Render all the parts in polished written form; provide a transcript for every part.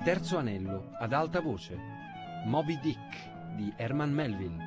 terzo anello ad alta voce. Moby Dick di Herman Melville.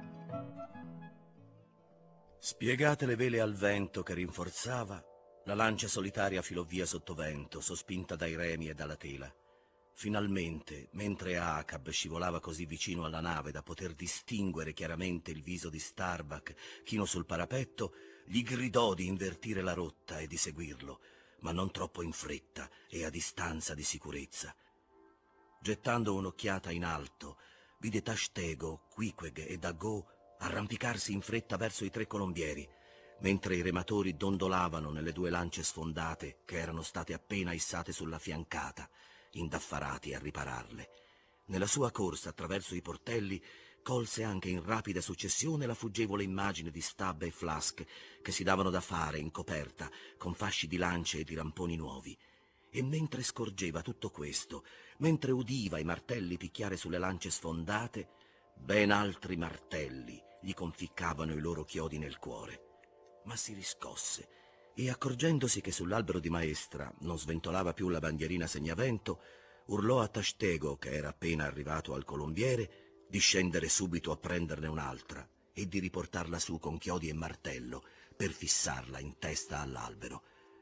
Spiegate le vele al vento che rinforzava, la lancia solitaria filò via sottovento, sospinta dai remi e dalla tela. Finalmente, mentre Acab scivolava così vicino alla nave da poter distinguere chiaramente il viso di Starbuck chino sul parapetto, gli gridò di invertire la rotta e di seguirlo, ma non troppo in fretta e a distanza di sicurezza. Gettando un'occhiata in alto, vide Tashtego, Queequeg e Daggoo arrampicarsi in fretta verso i 3 colombieri, mentre i rematori dondolavano nelle 2 lance sfondate che erano state appena issate sulla fiancata, indaffarati a ripararle. Nella sua corsa attraverso i portelli colse anche in rapida successione la fuggevole immagine di Stubb e Flask che si davano da fare in coperta con fasci di lance e di ramponi nuovi. E mentre scorgeva tutto questo, mentre udiva i martelli picchiare sulle lance sfondate, ben altri martelli gli conficcavano i loro chiodi nel cuore. Ma si riscosse e, accorgendosi che sull'albero di maestra non sventolava più la bandierina segnavento, urlò a Tashtego, che era appena arrivato al colombiere, di scendere subito a prenderne un'altra e di riportarla su con chiodi e martello per fissarla in testa all'albero.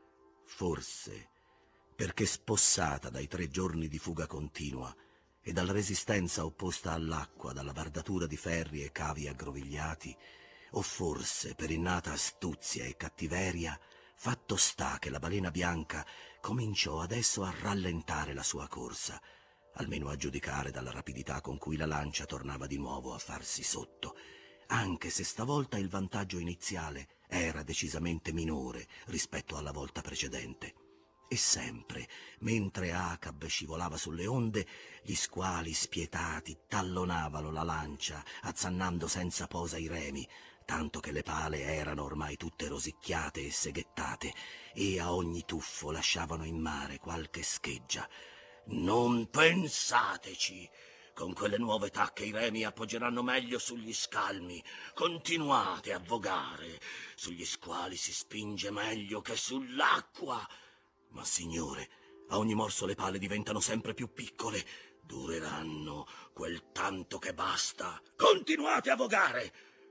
Forse perché spossata dai 3 giorni di fuga continua e dalla resistenza opposta all'acqua, dalla vardatura di ferri e cavi aggrovigliati, o forse per innata astuzia e cattiveria, fatto sta che la balena bianca cominciò adesso a rallentare la sua corsa, almeno a giudicare dalla rapidità con cui la lancia tornava di nuovo a farsi sotto, anche se stavolta il vantaggio iniziale era decisamente minore rispetto alla volta precedente. E sempre, mentre Acab scivolava sulle onde, gli squali spietati tallonavano la lancia, azzannando senza posa i remi, tanto che le pale erano ormai tutte rosicchiate e seghettate, e a ogni tuffo lasciavano in mare qualche scheggia. «Non pensateci! Con quelle nuove tacche i remi appoggeranno meglio sugli scalmi. Continuate a vogare. Sugli squali si spinge meglio che sull'acqua. Ma, signore, a ogni morso le pale diventano sempre più piccole. Dureranno quel tanto che basta. Continuate a vogare!»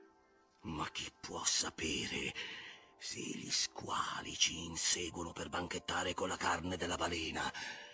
Ma chi può sapere se gli squali ci inseguono per banchettare con la carne della balena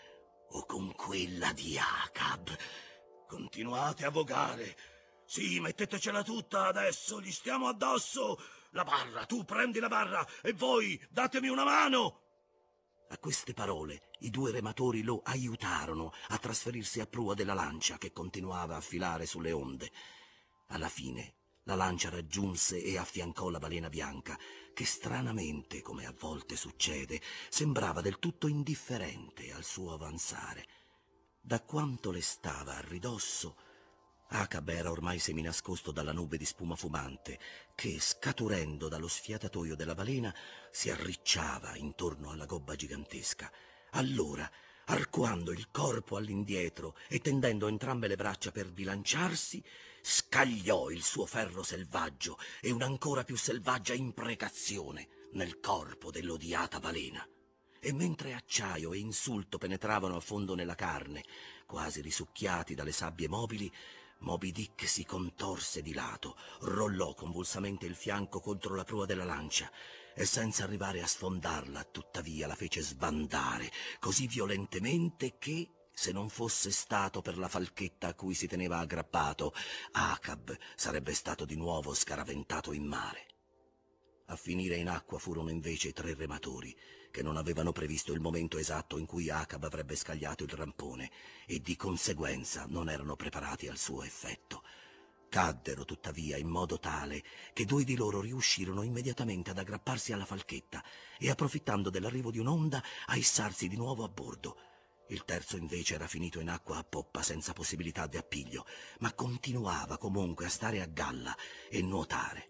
o con quella di Acab? Continuate a vogare. Sì, mettetecela tutta adesso, gli stiamo addosso. La barra, tu prendi la barra e voi datemi una mano. A queste parole i 2 rematori lo aiutarono a trasferirsi a prua della lancia che continuava a filare sulle onde. Alla fine la lancia raggiunse e affiancò la balena bianca, che stranamente, come a volte succede, sembrava del tutto indifferente al suo avanzare. Da quanto le stava a ridosso, Acab era ormai seminascosto dalla nube di spuma fumante che, scaturendo dallo sfiatatoio della balena, si arricciava intorno alla gobba gigantesca. Allora, arcuando il corpo all'indietro e tendendo entrambe le braccia per bilanciarsi, scagliò il suo ferro selvaggio e un'ancora più selvaggia imprecazione nel corpo dell'odiata balena. E mentre acciaio e insulto penetravano a fondo nella carne, quasi risucchiati dalle sabbie mobili, Moby Dick si contorse di lato, rollò convulsamente il fianco contro la prua della lancia e, senza arrivare a sfondarla, tuttavia la fece sbandare così violentemente che, se non fosse stato per la falchetta a cui si teneva aggrappato, Acab sarebbe stato di nuovo scaraventato in mare. A finire in acqua furono invece 3 rematori, che non avevano previsto il momento esatto in cui Acab avrebbe scagliato il rampone e di conseguenza non erano preparati al suo effetto. Caddero tuttavia in modo tale che 2 di loro riuscirono immediatamente ad aggrapparsi alla falchetta e, approfittando dell'arrivo di un'onda, a issarsi di nuovo a bordo. Il terzo invece era finito in acqua a poppa senza possibilità di appiglio, ma continuava comunque a stare a galla e nuotare.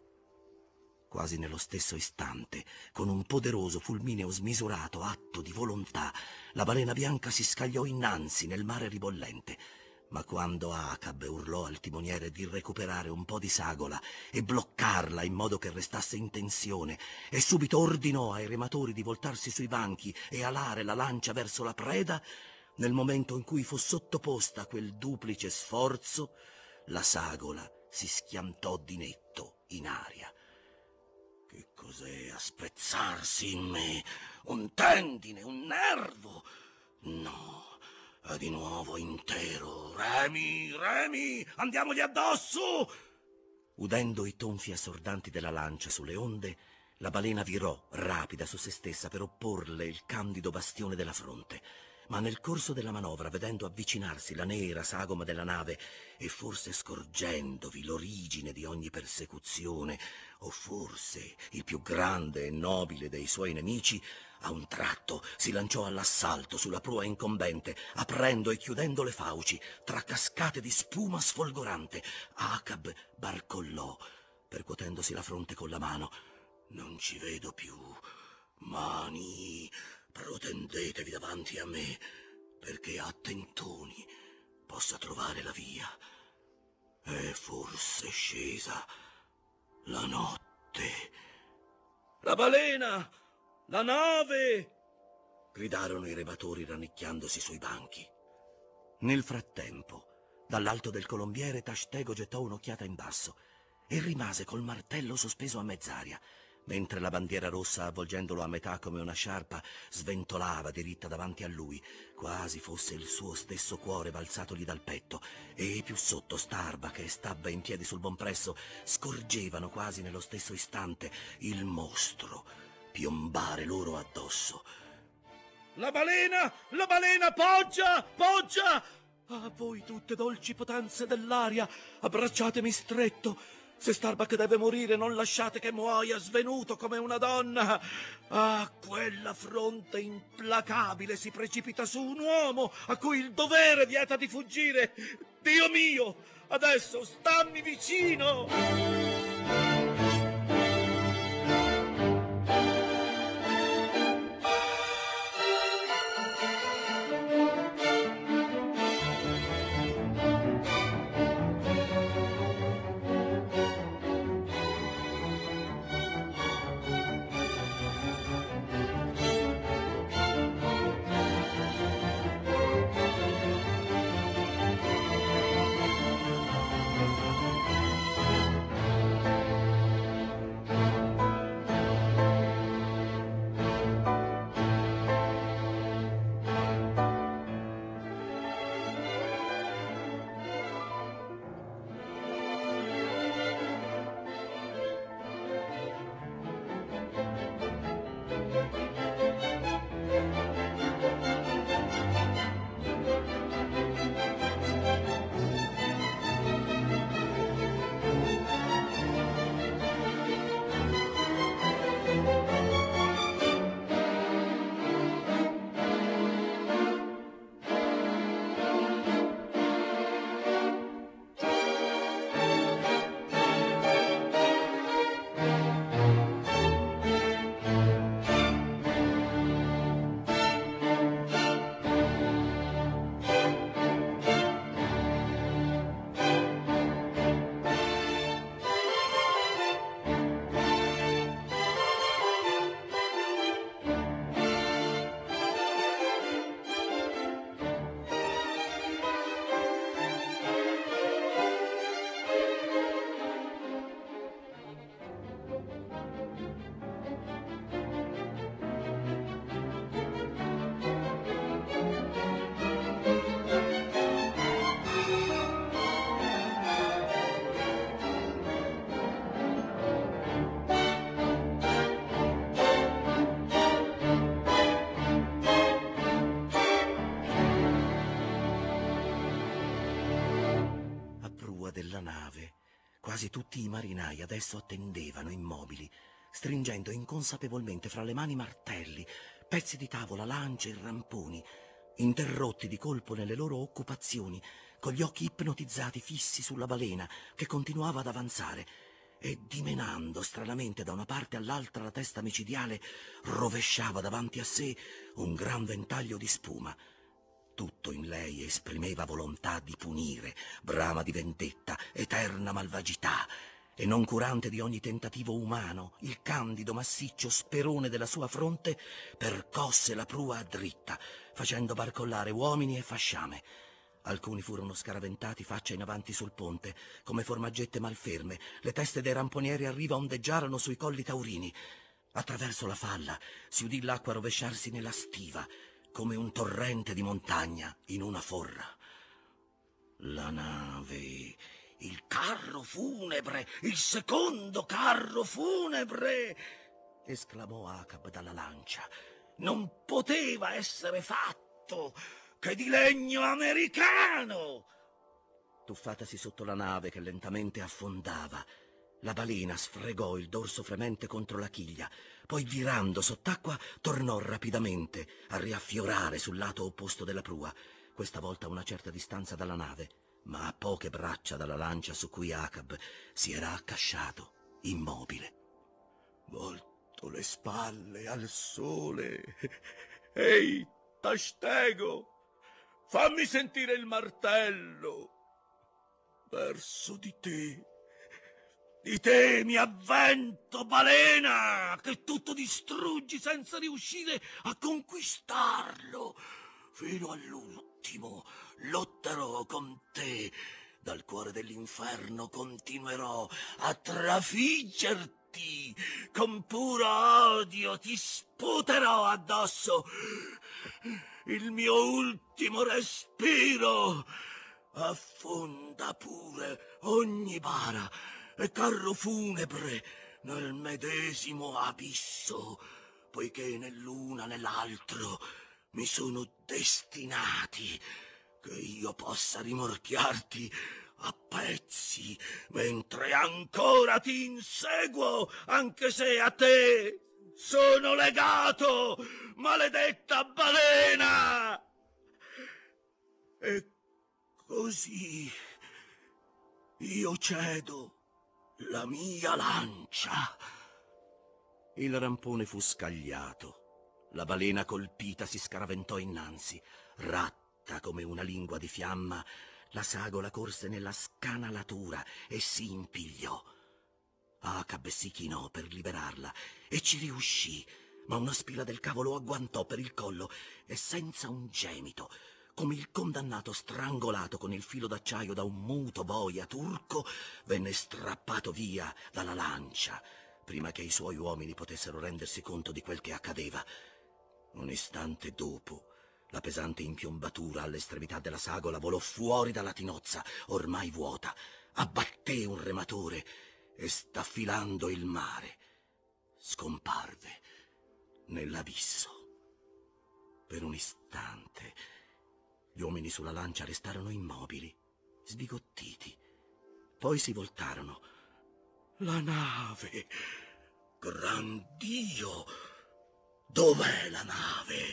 Quasi nello stesso istante, con un poderoso, fulmineo, smisurato atto di volontà, la balena bianca si scagliò innanzi nel mare ribollente. Ma quando Acab urlò al timoniere di recuperare un po' di sagola e bloccarla in modo che restasse in tensione, e subito ordinò ai rematori di voltarsi sui banchi e alare la lancia verso la preda, Nel momento in cui fu sottoposta a quel duplice sforzo, la sagola si schiantò di netto in aria. Che cos'è a spezzarsi in me? Un tendine, un nervo? No, è di nuovo intero. Remi, Remi, andiamogli addosso! Udendo i tonfi assordanti della lancia sulle onde, la balena virò, rapida su se stessa, per opporle il candido bastione della fronte. Ma nel corso della manovra, vedendo avvicinarsi la nera sagoma della nave e forse scorgendovi l'origine di ogni persecuzione, o forse il più grande e nobile dei suoi nemici, a un tratto si lanciò all'assalto sulla prua incombente, aprendo e chiudendo le fauci, tra cascate di spuma sfolgorante. Acab barcollò, percuotendosi la fronte con la mano. Non ci vedo più. Mani, protendetevi davanti a me, perché a tentoni possa trovare la via. È forse scesa la notte. La balena! La nave! Gridarono i rematori rannicchiandosi sui banchi. Nel frattempo, dall'alto del colombiere, Tashtego gettò un'occhiata in basso e rimase col martello sospeso a mezz'aria, mentre la bandiera rossa, avvolgendolo a metà come una sciarpa, sventolava diritta davanti a lui, quasi fosse il suo stesso cuore balzatogli dal petto, e più sotto Starbuck e Stabba in piedi sul bompresso scorgevano quasi nello stesso istante il mostro piombare loro addosso. La balena! La balena! Poggia! Poggia! A voi tutte dolci potenze dell'aria, abbracciatemi stretto. Se Starbuck deve morire, non lasciate che muoia svenuto come una donna. A quella fronte implacabile si precipita su un uomo a cui il dovere vieta di fuggire. Dio mio, adesso stammi vicino! Della nave, quasi tutti i marinai adesso attendevano immobili, stringendo inconsapevolmente fra le mani martelli, pezzi di tavola, lance e ramponi, interrotti di colpo nelle loro occupazioni, con gli occhi ipnotizzati fissi sulla balena che continuava ad avanzare e, dimenando stranamente da una parte all'altra la testa micidiale, rovesciava davanti a sé un gran ventaglio di spuma. Tutto in lei esprimeva volontà di punire, brama di vendetta, eterna malvagità. e noncurante di ogni tentativo umano, il candido massiccio sperone della sua fronte percosse la prua dritta, facendo barcollare uomini e fasciame. Alcuni furono scaraventati faccia in avanti sul ponte, come formaggette malferme. Le teste dei ramponieri a riva ondeggiarono sui colli taurini. Attraverso la falla si udì l'acqua rovesciarsi nella stiva, come un torrente di montagna in una forra. La nave, il carro funebre, il secondo carro funebre! Esclamò Acab dalla lancia. Non poteva essere fatto che di legno americano! Tuffatasi sotto la nave che lentamente affondava, la balena sfregò il dorso fremente contro la chiglia, poi virando sott'acqua tornò rapidamente a riaffiorare sul lato opposto della prua, questa volta a una certa distanza dalla nave, ma a poche braccia dalla lancia su cui Acab si era accasciato, immobile. Volto le spalle al sole. Ehi, Tastego, fammi sentire il martello. Verso di te mi avvento, balena, che tutto distruggi senza riuscire a conquistarlo. Fino all'ultimo lotterò con te. Dal cuore dell'inferno continuerò a trafiggerti. Con puro odio ti sputerò addosso il mio ultimo respiro. Affonda pure ogni bara e carro funebre nel medesimo abisso, poiché né l'una né l'altro mi sono destinati che io possa rimorchiarti a pezzi mentre ancora ti inseguo, anche se a te sono legato, maledetta balena! E così io cedo la mia lancia. Il rampone fu scagliato. La balena colpita si scaraventò innanzi. Ratta come una lingua di fiamma, la sagola corse nella scanalatura e si impigliò. Acab si chinò per liberarla e ci riuscì, ma una spilla del cavo lo agguantò per il collo e senza un gemito, come il condannato strangolato con il filo d'acciaio da un muto boia turco, venne strappato via dalla lancia, prima che i suoi uomini potessero rendersi conto di quel che accadeva. Un istante dopo, la pesante impiombatura all'estremità della sagola volò fuori dalla tinozza, ormai vuota, abbatté un rematore e, staffilando il mare, scomparve nell'abisso. Per un istante gli uomini sulla lancia restarono immobili, sbigottiti. Poi si voltarono. La nave! Gran Dio! Dov'è la nave?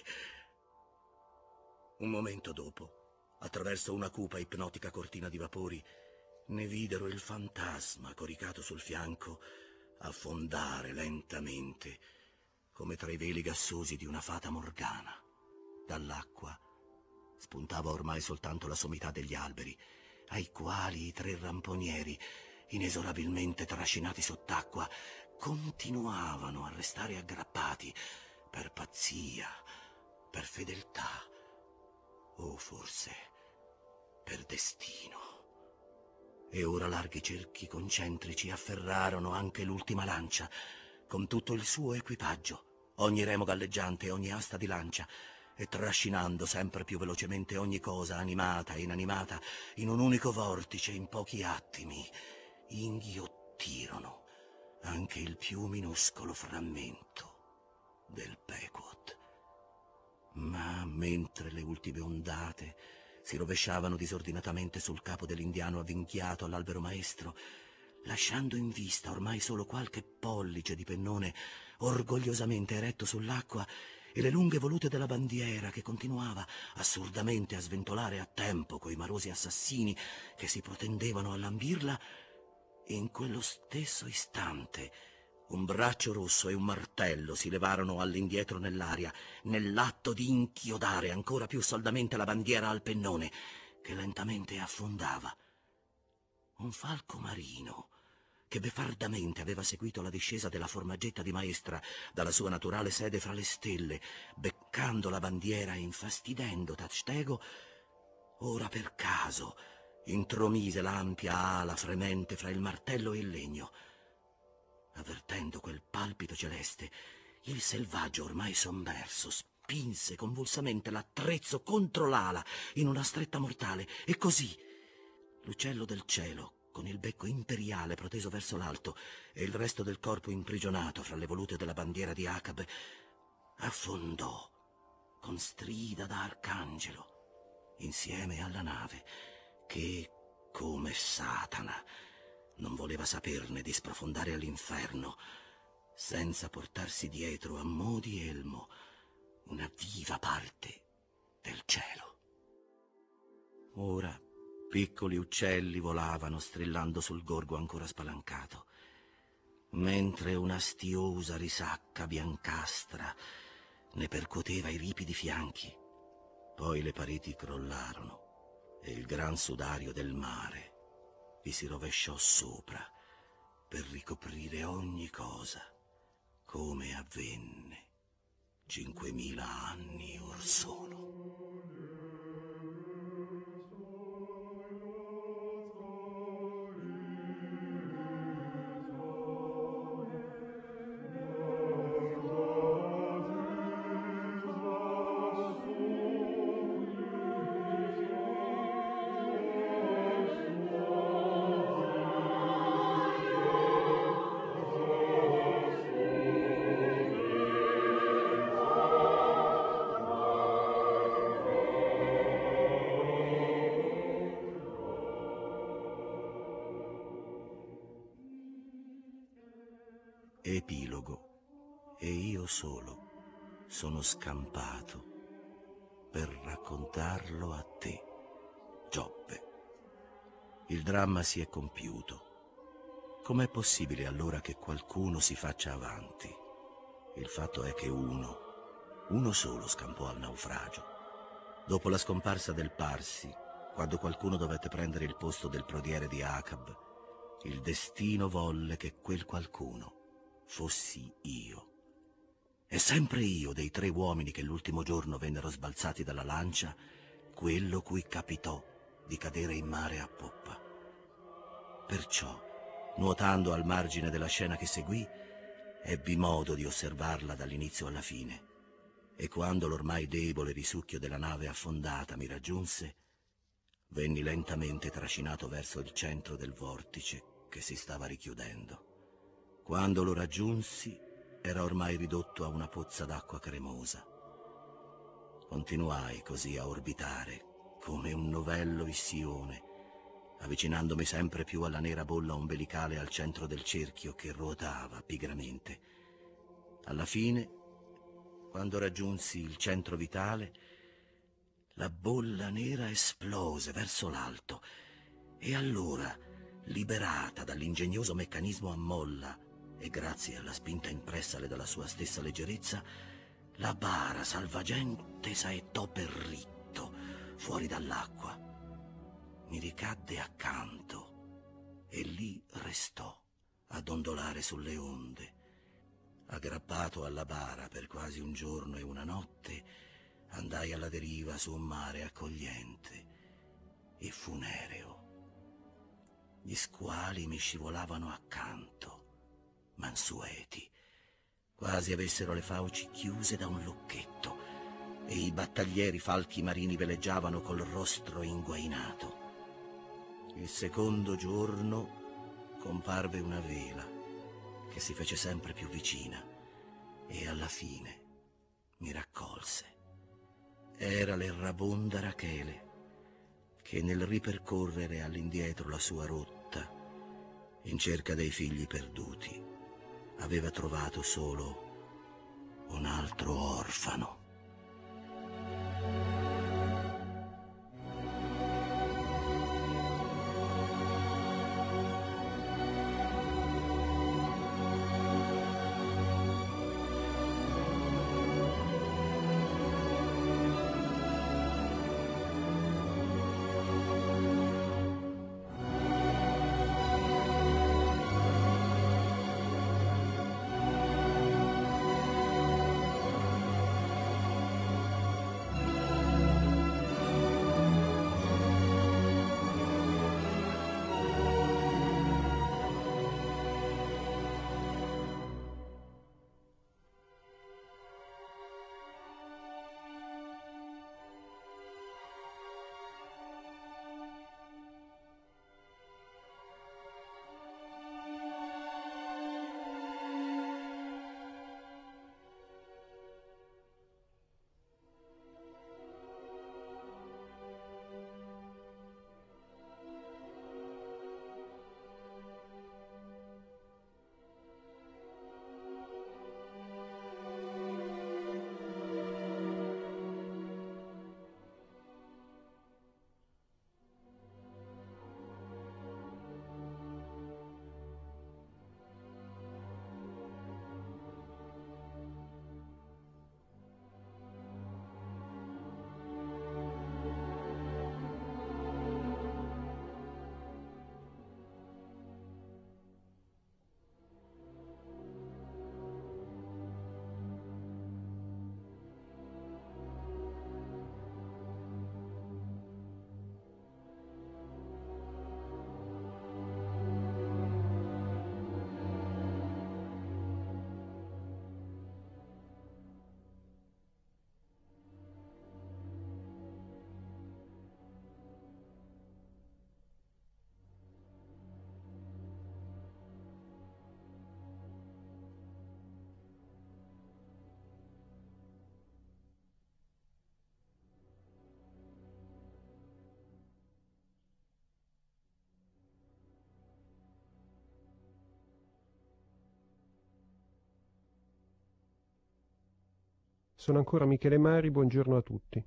Un momento dopo, attraverso una cupa ipnotica cortina di vapori, ne videro il fantasma coricato sul fianco affondare lentamente, come tra i veli gassosi di una fata morgana. Dall'acqua spuntava ormai soltanto la sommità degli alberi, ai quali i tre ramponieri, inesorabilmente trascinati sott'acqua, continuavano a restare aggrappati per pazzia, per fedeltà, o forse per destino. E ora larghi cerchi concentrici afferrarono anche l'ultima lancia, con tutto il suo equipaggio, ogni remo galleggiante e ogni asta di lancia, e trascinando sempre più velocemente ogni cosa animata e inanimata in un unico vortice in pochi attimi, inghiottirono anche il più minuscolo frammento del Pequod. Ma mentre le ultime ondate si rovesciavano disordinatamente sul capo dell'indiano avvinghiato all'albero maestro, lasciando in vista ormai solo qualche pollice di pennone orgogliosamente eretto sull'acqua e le lunghe volute della bandiera che continuava assurdamente a sventolare a tempo coi marosi assassini che si protendevano a lambirla, in quello stesso istante un braccio rosso e un martello si levarono all'indietro nell'aria, nell'atto di inchiodare ancora più saldamente la bandiera al pennone, che lentamente affondava. Un falco marino, che befardamente aveva seguito la discesa della formaggetta di Maestra dalla sua naturale sede fra le stelle, beccando la bandiera e infastidendo Tadstego, ora per caso intromise l'ampia ala fremente fra il martello e il legno. Avvertendo quel palpito celeste, il selvaggio ormai sommerso spinse convulsamente l'attrezzo contro l'ala in una stretta mortale, e così l'uccello del cielo, con il becco imperiale proteso verso l'alto e il resto del corpo imprigionato fra le volute della bandiera di Acab, affondò con strida da arcangelo insieme alla nave che, come Satana, non voleva saperne di sprofondare all'inferno senza portarsi dietro a mo' di elmo una viva parte del cielo. Ora piccoli uccelli volavano strillando sul gorgo ancora spalancato, mentre una stiosa risacca biancastra ne percuoteva i ripidi fianchi. Poi le pareti crollarono e il gran sudario del mare vi si rovesciò sopra per ricoprire ogni cosa, come avvenne 5.000 anni or sono. Epilogo. E io solo sono scampato per raccontarlo a te, Giobbe. Il dramma si è compiuto. Com'è possibile allora che qualcuno si faccia avanti? Il fatto è che uno solo scampò al naufragio. Dopo la scomparsa del Parsi, quando qualcuno dovette prendere il posto del prodiere di Acab, il destino volle che quel qualcuno fossi io. E sempre io, dei 3 uomini che l'ultimo giorno vennero sbalzati dalla lancia, quello cui capitò di cadere in mare a poppa. Perciò, nuotando al margine della scena che seguì, ebbi modo di osservarla dall'inizio alla fine, e quando l'ormai debole risucchio della nave affondata mi raggiunse, venni lentamente trascinato verso il centro del vortice che si stava richiudendo. Quando lo raggiunsi, era ormai ridotto a una pozza d'acqua cremosa. Continuai così a orbitare, come un novello issione, avvicinandomi sempre più alla nera bolla ombelicale al centro del cerchio che ruotava pigramente. Alla fine, quando raggiunsi il centro vitale, la bolla nera esplose verso l'alto, e allora, liberata dall'ingegnoso meccanismo a molla, e grazie alla spinta impressale dalla sua stessa leggerezza, la bara salvagente saettò per ritto fuori dall'acqua. Mi ricadde accanto e lì restò a dondolare sulle onde. Aggrappato alla bara per quasi un giorno e una notte, andai alla deriva su un mare accogliente e funereo. Gli squali mi scivolavano accanto, mansueti, quasi avessero le fauci chiuse da un lucchetto, e i battaglieri falchi marini veleggiavano col rostro inguainato. Il secondo giorno comparve una vela che si fece sempre più vicina e alla fine mi raccolse. Era l'errabonda Rachele che nel ripercorrere all'indietro la sua rotta in cerca dei figli perduti aveva trovato solo un altro orfano. Sono ancora Michele Mari, buongiorno a tutti.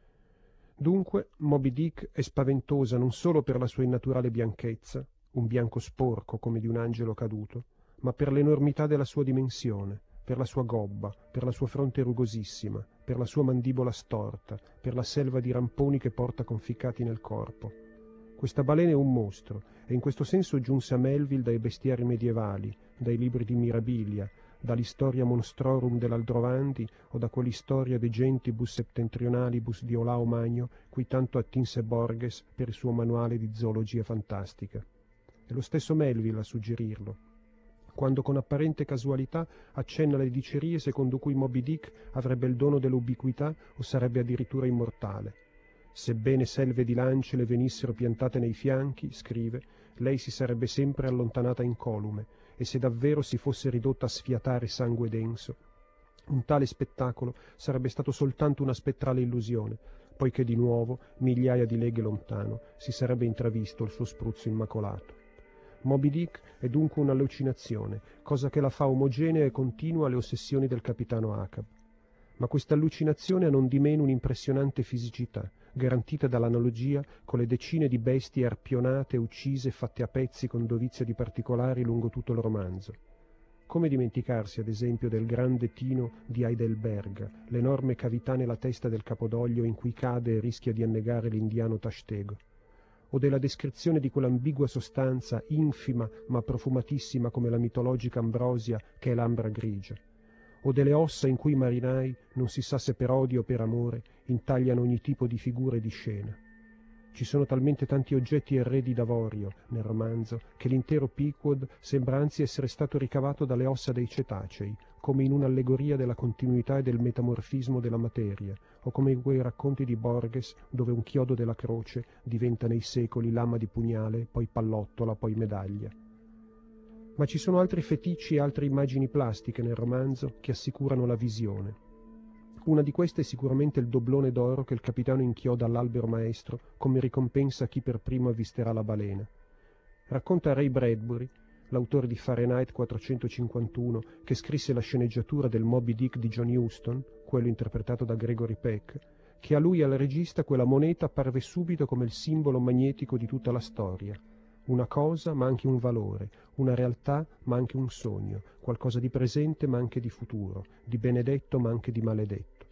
Dunque, Moby Dick è spaventosa non solo per la sua innaturale bianchezza, un bianco sporco come di un angelo caduto, ma per l'enormità della sua dimensione, per la sua gobba, per la sua fronte rugosissima, per la sua mandibola storta, per la selva di ramponi che porta conficcati nel corpo. Questa balena è un mostro, e in questo senso giunse a Melville dai bestiari medievali, dai libri di Mirabilia, dall'Historia Monstrorum dell'Aldrovandi o da quell'Historia de Gentibus Septentrionalibus di Olao Magno, cui tanto attinse Borges per il suo manuale di zoologia fantastica. È lo stesso Melville a suggerirlo, quando con apparente casualità accenna le dicerie secondo cui Moby Dick avrebbe il dono dell'ubiquità o sarebbe addirittura immortale. Sebbene selve di lance le venissero piantate nei fianchi, scrive, lei si sarebbe sempre allontanata incolume, e se davvero si fosse ridotta a sfiatare sangue denso, un tale spettacolo sarebbe stato soltanto una spettrale illusione, poiché di nuovo, migliaia di leghe lontano, si sarebbe intravisto il suo spruzzo immacolato. Moby Dick è dunque un'allucinazione, cosa che la fa omogenea e continua alle ossessioni del capitano Ahab. Ma questa allucinazione ha non di meno un'impressionante fisicità, garantita dall'analogia con le decine di bestie arpionate, uccise e fatte a pezzi con dovizia di particolari lungo tutto il romanzo. Come dimenticarsi, ad esempio, del grande tino di Heidelberg, l'enorme cavità nella testa del capodoglio in cui cade e rischia di annegare l'indiano Tashtego, o della descrizione di quell'ambigua sostanza, infima ma profumatissima come la mitologica ambrosia che è l'ambra grigia, o delle ossa in cui i marinai, non si sa se per odio o per amore, intagliano ogni tipo di figura e di scena. Ci sono talmente tanti oggetti e arredi d'avorio nel romanzo che l'intero Pequod sembra anzi essere stato ricavato dalle ossa dei cetacei, come in un'allegoria della continuità e del metamorfismo della materia, o come in quei racconti di Borges dove un chiodo della croce diventa nei secoli lama di pugnale, poi pallottola, poi medaglia. Ma ci sono altri feticci e altre immagini plastiche nel romanzo che assicurano la visione. Una di queste è sicuramente il doblone d'oro che il capitano inchioda all'albero maestro come ricompensa a chi per primo avvisterà la balena. Racconta Ray Bradbury, l'autore di Fahrenheit 451, che scrisse la sceneggiatura del Moby Dick di John Huston, quello interpretato da Gregory Peck, che a lui e al regista quella moneta apparve subito come il simbolo magnetico di tutta la storia. Una cosa ma anche un valore, una realtà ma anche un sogno, qualcosa di presente ma anche di futuro, di benedetto ma anche di maledetto.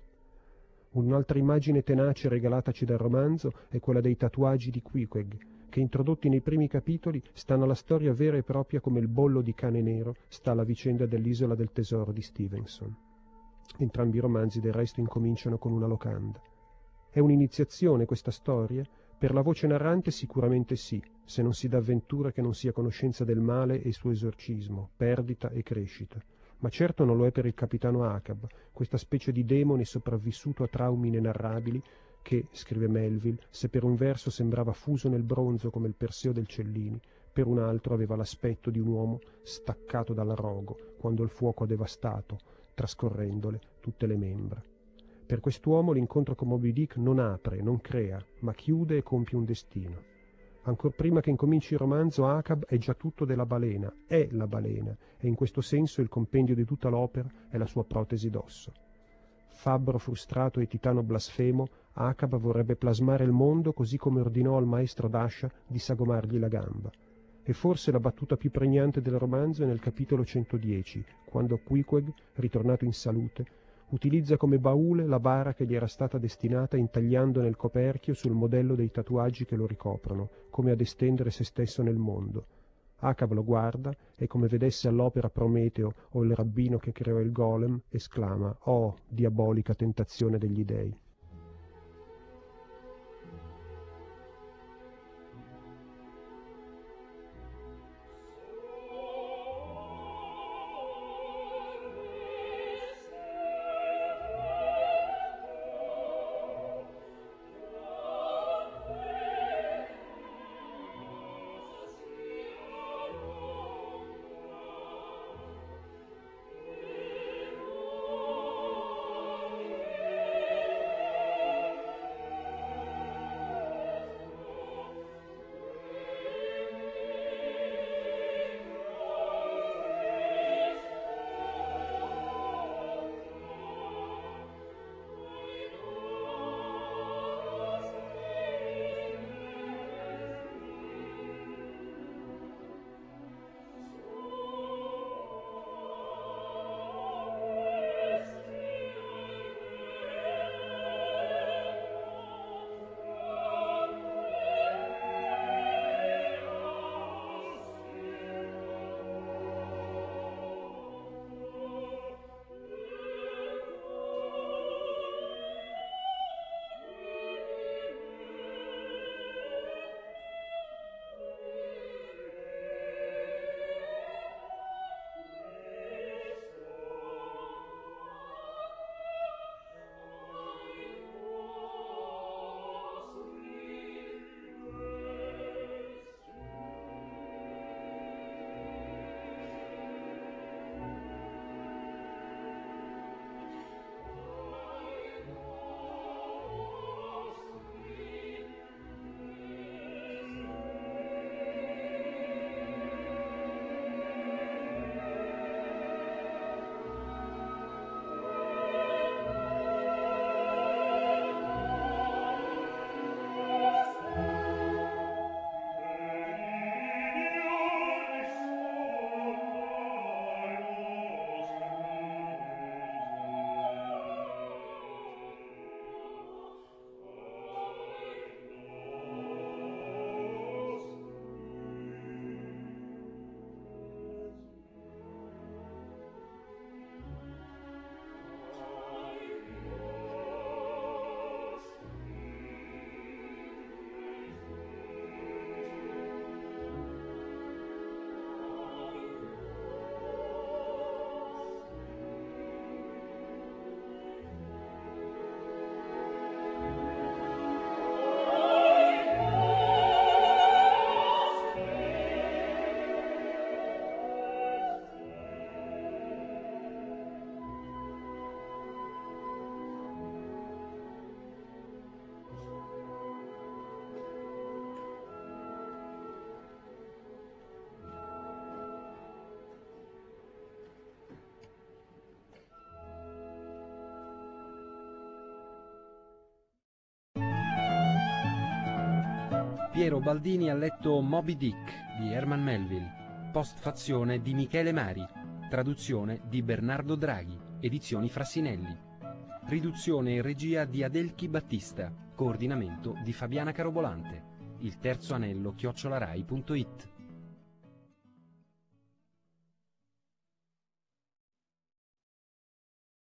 Un'altra immagine tenace regalataci dal romanzo è quella dei tatuaggi di Queequeg, che introdotti nei primi capitoli stanno alla storia vera e propria come il bollo di Cane Nero sta alla vicenda dell'Isola del Tesoro di Stevenson. Entrambi i romanzi del resto incominciano con una locanda. È un'iniziazione questa storia? Per la voce narrante sicuramente sì, se non si dà avventura che non sia conoscenza del male e il suo esorcismo, perdita e crescita. Ma certo non lo è per il capitano Ahab, questa specie di demone sopravvissuto a traumi inenarrabili che, scrive Melville, se per un verso sembrava fuso nel bronzo come il Perseo del Cellini, per un altro aveva l'aspetto di un uomo staccato dal rogo quando il fuoco ha devastato, trascorrendole tutte le membra. Per quest'uomo l'incontro con Moby Dick non apre, non crea, ma chiude e compie un destino. Ancor prima che incominci il romanzo, Ahab è già tutto della balena, è la balena, e in questo senso il compendio di tutta l'opera è la sua protesi d'osso. Fabbro frustrato e titano blasfemo, Ahab vorrebbe plasmare il mondo così come ordinò al maestro Dasha di sagomargli la gamba. E forse la battuta più pregnante del romanzo è nel capitolo 110, quando Queequeg, ritornato in salute, utilizza come baule la bara che gli era stata destinata intagliando nel coperchio sul modello dei tatuaggi che lo ricoprono, come ad estendere se stesso nel mondo. Ahab lo guarda e, come vedesse all'opera Prometeo o il rabbino che creò il golem, esclama «Oh, diabolica tentazione degli dei!». Piero Baldini ha letto Moby Dick di Herman Melville, postfazione di Michele Mari, traduzione di Bernardo Draghi, edizioni Frassinelli, riduzione e regia di Adelchi Battista, coordinamento di Fabiana Carobolante, il terzo anello @rai.it.